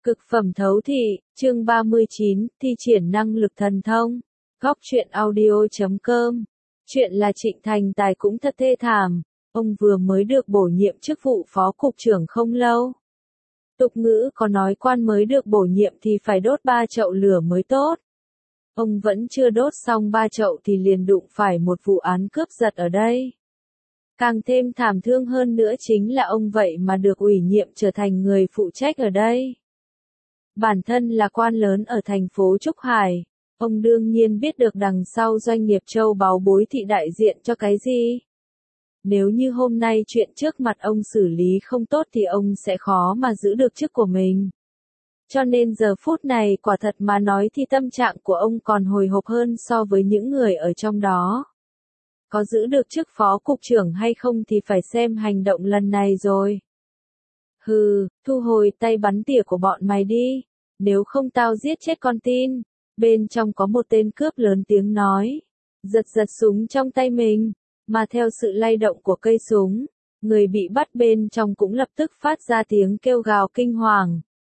Cực phẩm thấu thị, chương 39, thi triển năng lực thần thông. Góc truyện audio.com. Chuyện là Trịnh Thành Tài cũng thật thê thảm, ông vừa mới được bổ nhiệm chức vụ phó cục trưởng không lâu. Tục ngữ có nói quan mới được bổ nhiệm thì phải đốt 3 chậu lửa mới tốt. Ông vẫn chưa đốt xong 3 chậu thì liền đụng phải một vụ án cướp giật ở đây. Càng thêm thảm thương hơn nữa chính là ông vậy mà được ủy nhiệm trở thành người phụ trách ở đây. Bản thân là quan lớn ở thành phố Trúc Hải, ông đương nhiên biết được đằng sau doanh nghiệp châu báu Bối Thị đại diện cho cái gì. Nếu như hôm nay chuyện trước mặt ông xử lý không tốt thì ông sẽ khó mà giữ được chức của mình. Cho nên giờ phút này quả thật mà nói thì tâm trạng của ông còn hồi hộp hơn so với những người ở trong đó. Có giữ được chức phó cục trưởng hay không thì phải xem hành động lần này rồi. Hừ, thu hồi tay bắn tỉa của bọn mày đi, nếu không tao giết chết con tin. Bên trong có một tên cướp lớn tiếng nói, giật súng trong tay mình, mà theo sự lay động của cây súng, người bị bắt bên trong cũng lập tức phát ra tiếng kêu gào kinh hoàng.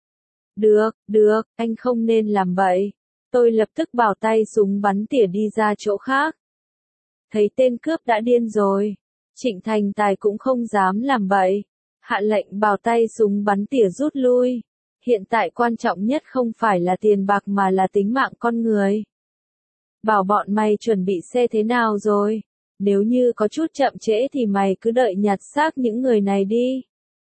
Được, anh không nên làm vậy. Tôi lập tức bảo tay súng bắn tỉa đi ra chỗ khác. Thấy tên cướp đã điên rồi, Trịnh Thành Tài cũng không dám làm vậy. Hạ lệnh bảo tay súng bắn tỉa rút lui. Hiện tại quan trọng nhất không phải là tiền bạc mà là tính mạng con người. Bảo bọn mày chuẩn bị xe thế nào rồi? Nếu như có chút chậm trễ thì mày cứ đợi nhặt xác những người này đi.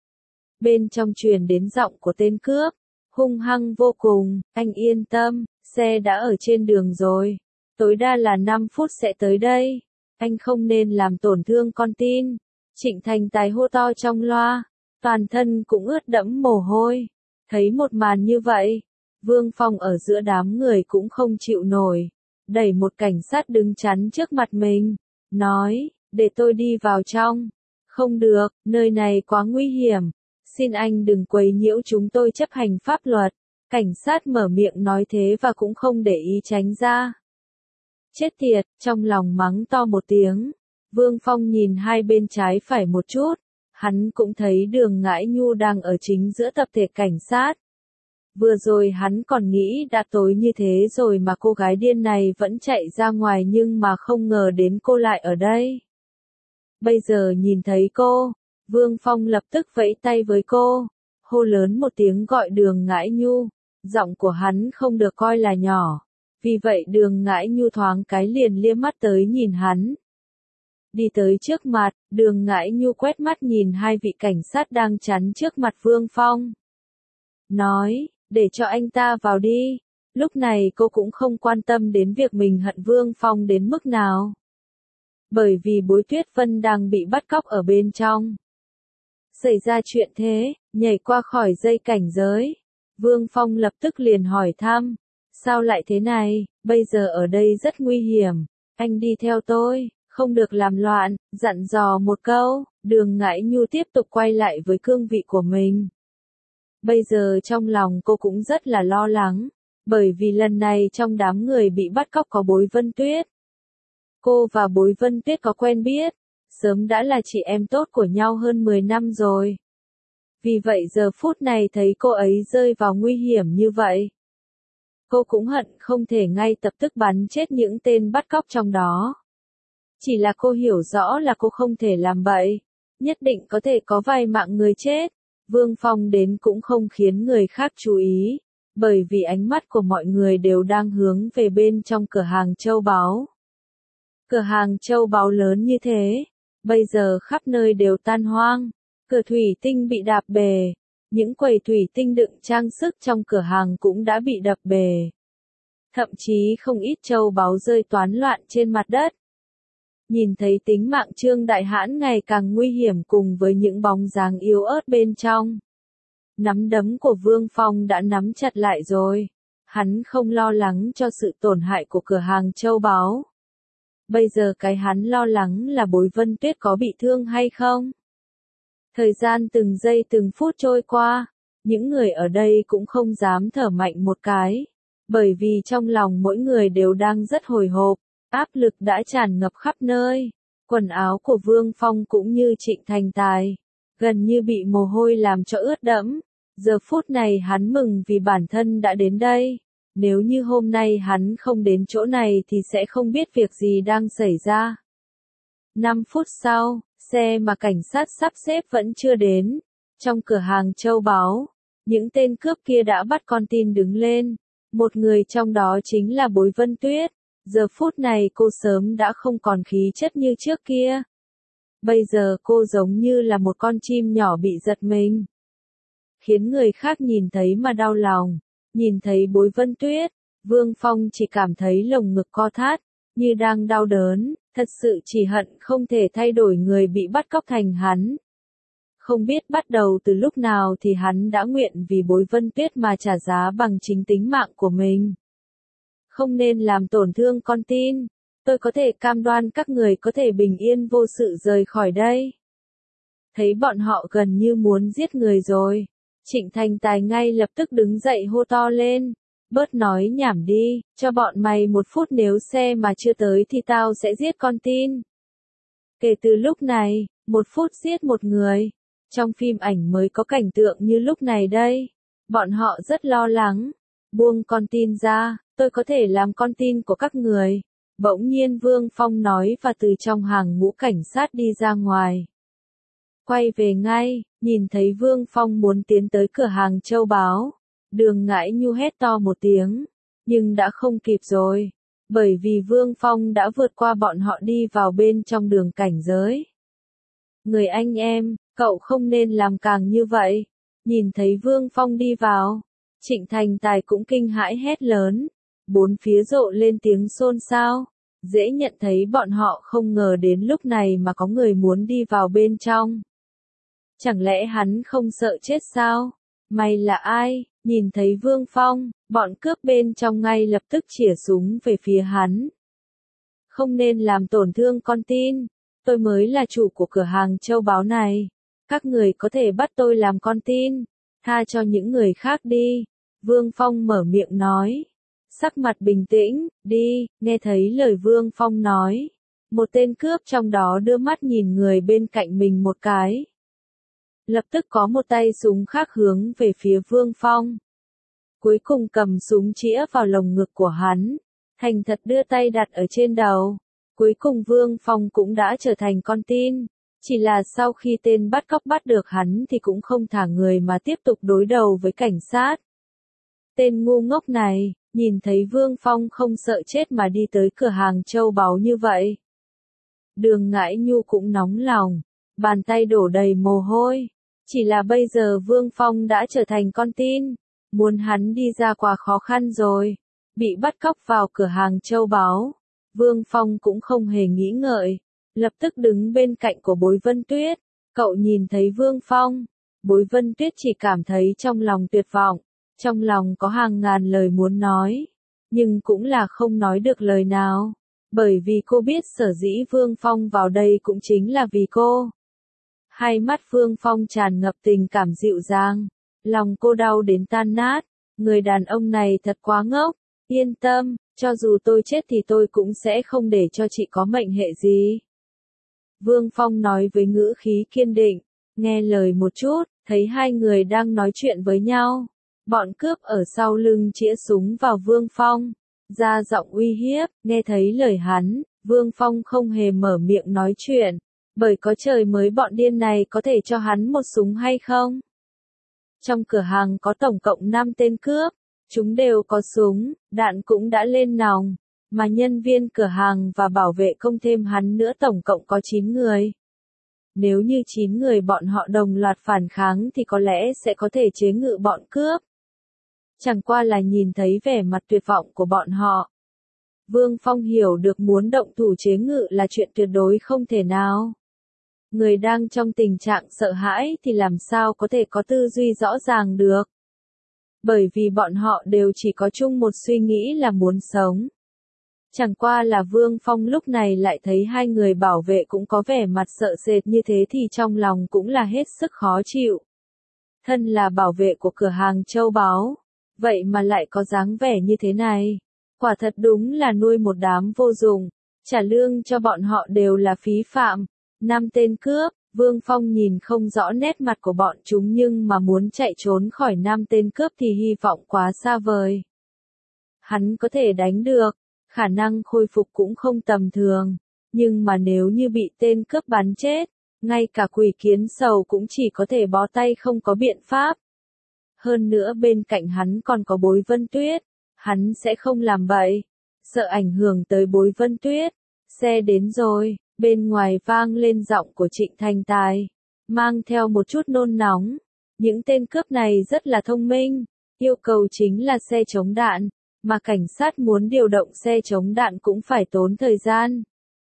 Bên trong truyền đến giọng của tên cướp, hung hăng vô cùng, anh yên tâm, xe đã ở trên đường rồi. Tối đa là 5 phút sẽ tới đây. Anh không nên làm tổn thương con tin. Trịnh Thành Tài hô to trong loa, toàn thân cũng ướt đẫm mồ hôi. Thấy một màn như vậy, Vương Phong ở giữa đám người cũng không chịu nổi, đẩy một cảnh sát đứng chắn trước mặt mình, nói, để tôi đi vào trong. Không được, nơi này quá nguy hiểm, xin anh đừng quấy nhiễu chúng tôi chấp hành pháp luật. Cảnh sát mở miệng nói thế và cũng không để ý tránh ra. Chết tiệt, trong lòng mắng to một tiếng, Vương Phong nhìn hai bên trái phải một chút. Hắn cũng thấy Đường Ngãi Nhu đang ở chính giữa tập thể cảnh sát. Vừa rồi hắn còn nghĩ đã tối như thế rồi mà cô gái điên này vẫn chạy ra ngoài nhưng mà không ngờ đến cô lại ở đây. Bây giờ nhìn thấy cô, Vương Phong lập tức vẫy tay với cô, hô lớn một tiếng gọi Đường Ngãi Nhu. Giọng của hắn không được coi là nhỏ, vì vậy Đường Ngãi Nhu thoáng cái liền liếc mắt tới nhìn hắn. Đi tới trước mặt, Đường Ngãi Nhu quét mắt nhìn hai vị cảnh sát đang chắn trước mặt Vương Phong. Nói, để cho anh ta vào đi. Lúc này cô cũng không quan tâm đến việc mình hận Vương Phong đến mức nào. Bởi vì Bối Tuyết Vân đang bị bắt cóc ở bên trong. Xảy ra chuyện thế, nhảy qua khỏi dây cảnh giới. Vương Phong lập tức liền hỏi thăm. Sao lại thế này, bây giờ ở đây rất nguy hiểm. Anh đi theo tôi. Không được làm loạn, dặn dò một câu, Đường Ngãi Nhu tiếp tục quay lại với cương vị của mình. Bây giờ trong lòng cô cũng rất là lo lắng, bởi vì lần này trong đám người bị bắt cóc có Bối Vân Tuyết. Cô và Bối Vân Tuyết có quen biết, sớm đã là chị em tốt của nhau hơn 10 năm rồi. Vì vậy giờ phút này thấy cô ấy rơi vào nguy hiểm như vậy. Cô cũng hận không thể ngay lập tức bắn chết những tên bắt cóc trong đó. Chỉ là cô hiểu rõ là cô không thể làm vậy, nhất định có thể có vài mạng người chết. Vương Phong đến cũng không khiến người khác chú ý, bởi vì ánh mắt của mọi người đều đang hướng về bên trong cửa hàng châu báu. Cửa hàng châu báu lớn như thế, bây giờ khắp nơi đều tan hoang, cửa thủy tinh bị đạp bể, những quầy thủy tinh đựng trang sức trong cửa hàng cũng đã bị đập bể. Thậm chí không ít châu báu rơi toán loạn trên mặt đất. Nhìn thấy tính mạng Trương Đại Hãn ngày càng nguy hiểm cùng với những bóng dáng yếu ớt bên trong. Nắm đấm của Vương Phong đã nắm chặt lại rồi. Hắn không lo lắng cho sự tổn hại của cửa hàng châu báu. Bây giờ cái hắn lo lắng là Bối Vân Tuyết có bị thương hay không. Thời gian từng giây từng phút trôi qua, những người ở đây cũng không dám thở mạnh một cái. Bởi vì trong lòng mỗi người đều đang rất hồi hộp. Áp lực đã tràn ngập khắp nơi. Quần áo của Vương Phong cũng như Trịnh Thành Tài, gần như bị mồ hôi làm cho ướt đẫm. Giờ phút này hắn mừng vì bản thân đã đến đây. Nếu như hôm nay hắn không đến chỗ này thì sẽ không biết việc gì đang xảy ra. 5 phút sau, xe mà cảnh sát sắp xếp vẫn chưa đến. Trong cửa hàng châu báu, những tên cướp kia đã bắt con tin đứng lên. Một người trong đó chính là Bối Vân Tuyết. Giờ phút này cô sớm đã không còn khí chất như trước kia. Bây giờ cô giống như là một con chim nhỏ bị giật mình. Khiến người khác nhìn thấy mà đau lòng. Nhìn thấy Bối Vân Tuyết, Vương Phong chỉ cảm thấy lồng ngực co thắt, như đang đau đớn, thật sự chỉ hận không thể thay đổi người bị bắt cóc thành hắn. Không biết bắt đầu từ lúc nào thì hắn đã nguyện vì Bối Vân Tuyết mà trả giá bằng chính tính mạng của mình. Không nên làm tổn thương con tin, tôi có thể cam đoan các người có thể bình yên vô sự rời khỏi đây. Thấy bọn họ gần như muốn giết người rồi, Trịnh Thành Tài ngay lập tức đứng dậy hô to lên, bớt nói nhảm đi, cho bọn mày 1 phút nếu xe mà chưa tới thì tao sẽ giết con tin. Kể từ lúc này, 1 phút giết một người, trong phim ảnh mới có cảnh tượng như lúc này đây. Bọn họ rất lo lắng, buông con tin ra, tôi có thể làm con tin của các người. Bỗng nhiên Vương Phong nói và từ trong hàng ngũ cảnh sát đi ra ngoài. Quay về ngay, nhìn thấy Vương Phong muốn tiến tới cửa hàng châu báu. Đường Ngãi Nhu hét to một tiếng, nhưng đã không kịp rồi, bởi vì Vương Phong đã vượt qua bọn họ đi vào bên trong đường cảnh giới. Người anh em, cậu không nên làm càng như vậy. Nhìn thấy Vương Phong đi vào, Trịnh Thành Tài cũng kinh hãi hét lớn, bốn phía rộ lên tiếng xôn xao. Dễ nhận thấy bọn họ không ngờ đến lúc này mà có người muốn đi vào bên trong. Chẳng lẽ hắn không sợ chết sao? Mày là ai? Nhìn thấy Vương Phong, bọn cướp bên trong ngay lập tức chĩa súng về phía hắn. Không nên làm tổn thương con tin, tôi mới là chủ của cửa hàng châu báu này. Các người có thể bắt tôi làm con tin, tha cho những người khác đi. Vương Phong mở miệng nói. Sắc mặt bình tĩnh, đi, nghe thấy lời Vương Phong nói. Một tên cướp trong đó đưa mắt nhìn người bên cạnh mình một cái. Lập tức có một tay súng khác hướng về phía Vương Phong. Cuối cùng cầm súng chĩa vào lồng ngực của hắn. Thành thật đưa tay đặt ở trên đầu. Cuối cùng Vương Phong cũng đã trở thành con tin. Chỉ là sau khi tên bắt cóc bắt được hắn thì cũng không thả người mà tiếp tục đối đầu với cảnh sát. Tên ngu ngốc này, nhìn thấy Vương Phong không sợ chết mà đi tới cửa hàng châu báu như vậy. Đường Ngãi Nhu cũng nóng lòng, bàn tay đổ đầy mồ hôi. Chỉ là bây giờ Vương Phong đã trở thành con tin, muốn hắn đi ra quá khó khăn rồi. Bị bắt cóc vào cửa hàng châu báu, Vương Phong cũng không hề nghĩ ngợi, lập tức đứng bên cạnh của Bối Vân Tuyết. Cậu nhìn thấy Vương Phong, Bối Vân Tuyết chỉ cảm thấy trong lòng tuyệt vọng, trong lòng có hàng ngàn lời muốn nói, nhưng cũng là không nói được lời nào, bởi vì cô biết sở dĩ Vương Phong vào đây cũng chính là vì cô. Hai mắt Vương Phong tràn ngập tình cảm dịu dàng, lòng cô đau đến tan nát, người đàn ông này thật quá ngốc, yên tâm, cho dù tôi chết thì tôi cũng sẽ không để cho chị có mệnh hệ gì. Vương Phong nói với ngữ khí kiên định, nghe lời một chút, thấy hai người đang nói chuyện với nhau. Bọn cướp ở sau lưng chĩa súng vào Vương Phong, ra giọng uy hiếp, nghe thấy lời hắn, Vương Phong không hề mở miệng nói chuyện, bởi có trời mới bọn điên này có thể cho hắn một súng hay không? Trong cửa hàng có tổng cộng 5 tên cướp, chúng đều có súng, đạn cũng đã lên nòng, mà nhân viên cửa hàng và bảo vệ công thêm hắn nữa tổng cộng có 9 người. Nếu như 9 người bọn họ đồng loạt phản kháng thì có lẽ sẽ có thể chế ngự bọn cướp. Chẳng qua là nhìn thấy vẻ mặt tuyệt vọng của bọn họ. Vương Phong hiểu được muốn động thủ chế ngự là chuyện tuyệt đối không thể nào. Người đang trong tình trạng sợ hãi thì làm sao có thể có tư duy rõ ràng được. Bởi vì bọn họ đều chỉ có chung một suy nghĩ là muốn sống. Chẳng qua là Vương Phong lúc này lại thấy hai người bảo vệ cũng có vẻ mặt sợ sệt như thế thì trong lòng cũng là hết sức khó chịu. Thân là bảo vệ của cửa hàng châu báu, vậy mà lại có dáng vẻ như thế này. Quả thật đúng là nuôi một đám vô dụng, trả lương cho bọn họ đều là phí phạm. 5 tên cướp, Vương Phong nhìn không rõ nét mặt của bọn chúng nhưng mà muốn chạy trốn khỏi 5 tên cướp thì hy vọng quá xa vời. Hắn có thể đánh được, khả năng khôi phục cũng không tầm thường, nhưng mà nếu như bị tên cướp bắn chết, ngay cả Quỷ Kiến Sầu cũng chỉ có thể bó tay không có biện pháp. Hơn nữa bên cạnh hắn còn có Bối Vân Tuyết, hắn sẽ không làm vậy, sợ ảnh hưởng tới Bối Vân Tuyết. Xe đến rồi, bên ngoài vang lên giọng của Trịnh Thành Tài, mang theo một chút nôn nóng. Những tên cướp này rất là thông minh, yêu cầu chính là xe chống đạn, mà cảnh sát muốn điều động xe chống đạn cũng phải tốn thời gian.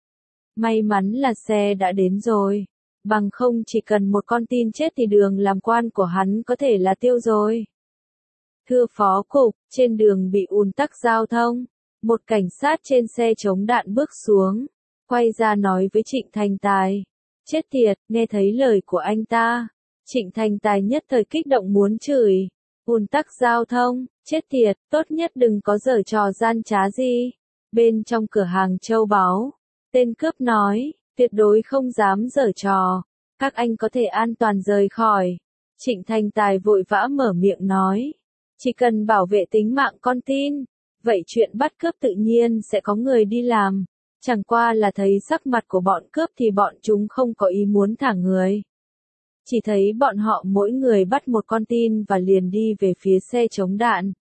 May mắn là xe đã đến rồi, bằng không chỉ cần một con tin chết thì đường làm quan của hắn có thể là tiêu rồi. Thưa phó cục, trên đường bị ùn tắc giao thông, một cảnh sát trên xe chống đạn bước xuống, quay ra nói với Trịnh Thành Tài. Chết tiệt, nghe thấy lời của anh ta. Trịnh Thành Tài nhất thời kích động muốn chửi. Ùn tắc giao thông, chết tiệt, tốt nhất đừng có giở trò gian trá gì. Bên trong cửa hàng châu báu, tên cướp nói, tuyệt đối không dám giở trò. Các anh có thể an toàn rời khỏi. Trịnh Thành Tài vội vã mở miệng nói. Chỉ cần bảo vệ tính mạng con tin, vậy chuyện bắt cướp tự nhiên sẽ có người đi làm. Chẳng qua là thấy sắc mặt của bọn cướp thì bọn chúng không có ý muốn thả người. Chỉ thấy bọn họ mỗi người bắt một con tin và liền đi về phía xe chống đạn.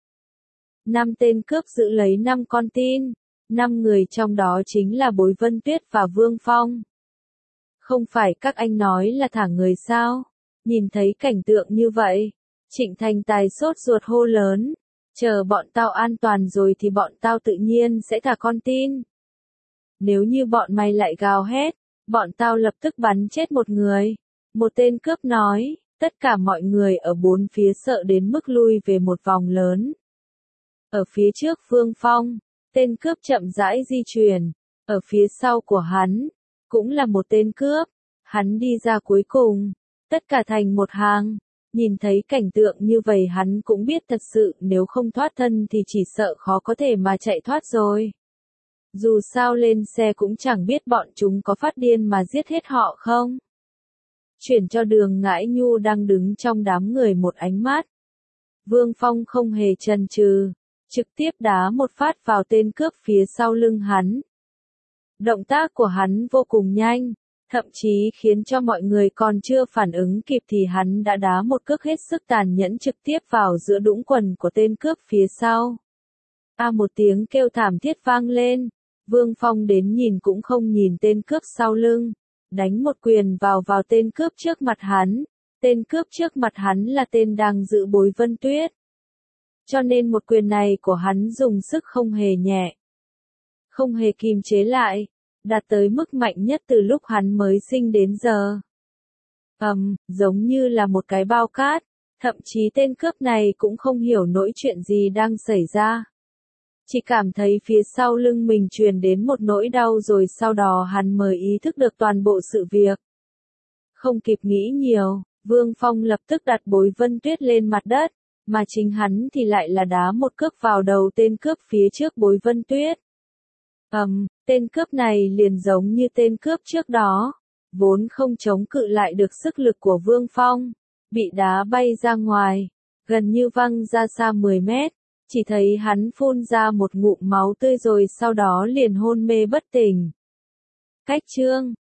5 tên cướp giữ lấy 5 con tin, 5 người trong đó chính là Bối Vân Tuyết và Vương Phong. Không phải các anh nói là thả người sao? Nhìn thấy cảnh tượng như vậy, Trịnh Thành Tài sốt ruột hô lớn, chờ bọn tao an toàn rồi thì bọn tao tự nhiên sẽ thả con tin. Nếu như bọn mày lại gào hét, bọn tao lập tức bắn chết một người. Một tên cướp nói, tất cả mọi người ở bốn phía sợ đến mức lui về một vòng lớn. Ở phía trước Vương Phong, tên cướp chậm rãi di chuyển, ở phía sau của hắn, cũng là một tên cướp, hắn đi ra cuối cùng, tất cả thành một hàng. Nhìn thấy cảnh tượng như vậy hắn cũng biết thật sự nếu không thoát thân thì chỉ sợ khó có thể mà chạy thoát rồi. Dù sao lên xe cũng chẳng biết bọn chúng có phát điên mà giết hết họ không. Chuyển cho Đường Ngãi Nhu đang đứng trong đám người một ánh mắt. Vương Phong không hề chần chừ, trực tiếp đá một phát vào tên cướp phía sau lưng hắn. Động tác của hắn vô cùng nhanh, thậm chí khiến cho mọi người còn chưa phản ứng kịp thì hắn đã đá một cước hết sức tàn nhẫn trực tiếp vào giữa đũng quần của tên cướp phía sau. Một tiếng kêu thảm thiết vang lên, Vương Phong đến nhìn cũng không nhìn tên cướp sau lưng, đánh một quyền vào tên cướp trước mặt hắn. Tên cướp trước mặt hắn là tên đang giữ Bối Vân Tuyết. Cho nên một quyền này của hắn dùng sức không hề nhẹ, không hề kìm chế lại, đạt tới mức mạnh nhất từ lúc hắn mới sinh đến giờ. Giống như là một cái bao cát, thậm chí tên cướp này cũng không hiểu nổi chuyện gì đang xảy ra. Chỉ cảm thấy phía sau lưng mình truyền đến một nỗi đau rồi sau đó hắn mới ý thức được toàn bộ sự việc. Không kịp nghĩ nhiều, Vương Phong lập tức đặt Bối Vân Tuyết lên mặt đất, mà chính hắn thì lại là đá một cước vào đầu tên cướp phía trước Bối Vân Tuyết. Tên cướp này liền giống như tên cướp trước đó, vốn không chống cự lại được sức lực của Vương Phong, bị đá bay ra ngoài, gần như văng ra xa 10 mét, chỉ thấy hắn phun ra một ngụm máu tươi rồi sau đó liền hôn mê bất tỉnh. Cách chương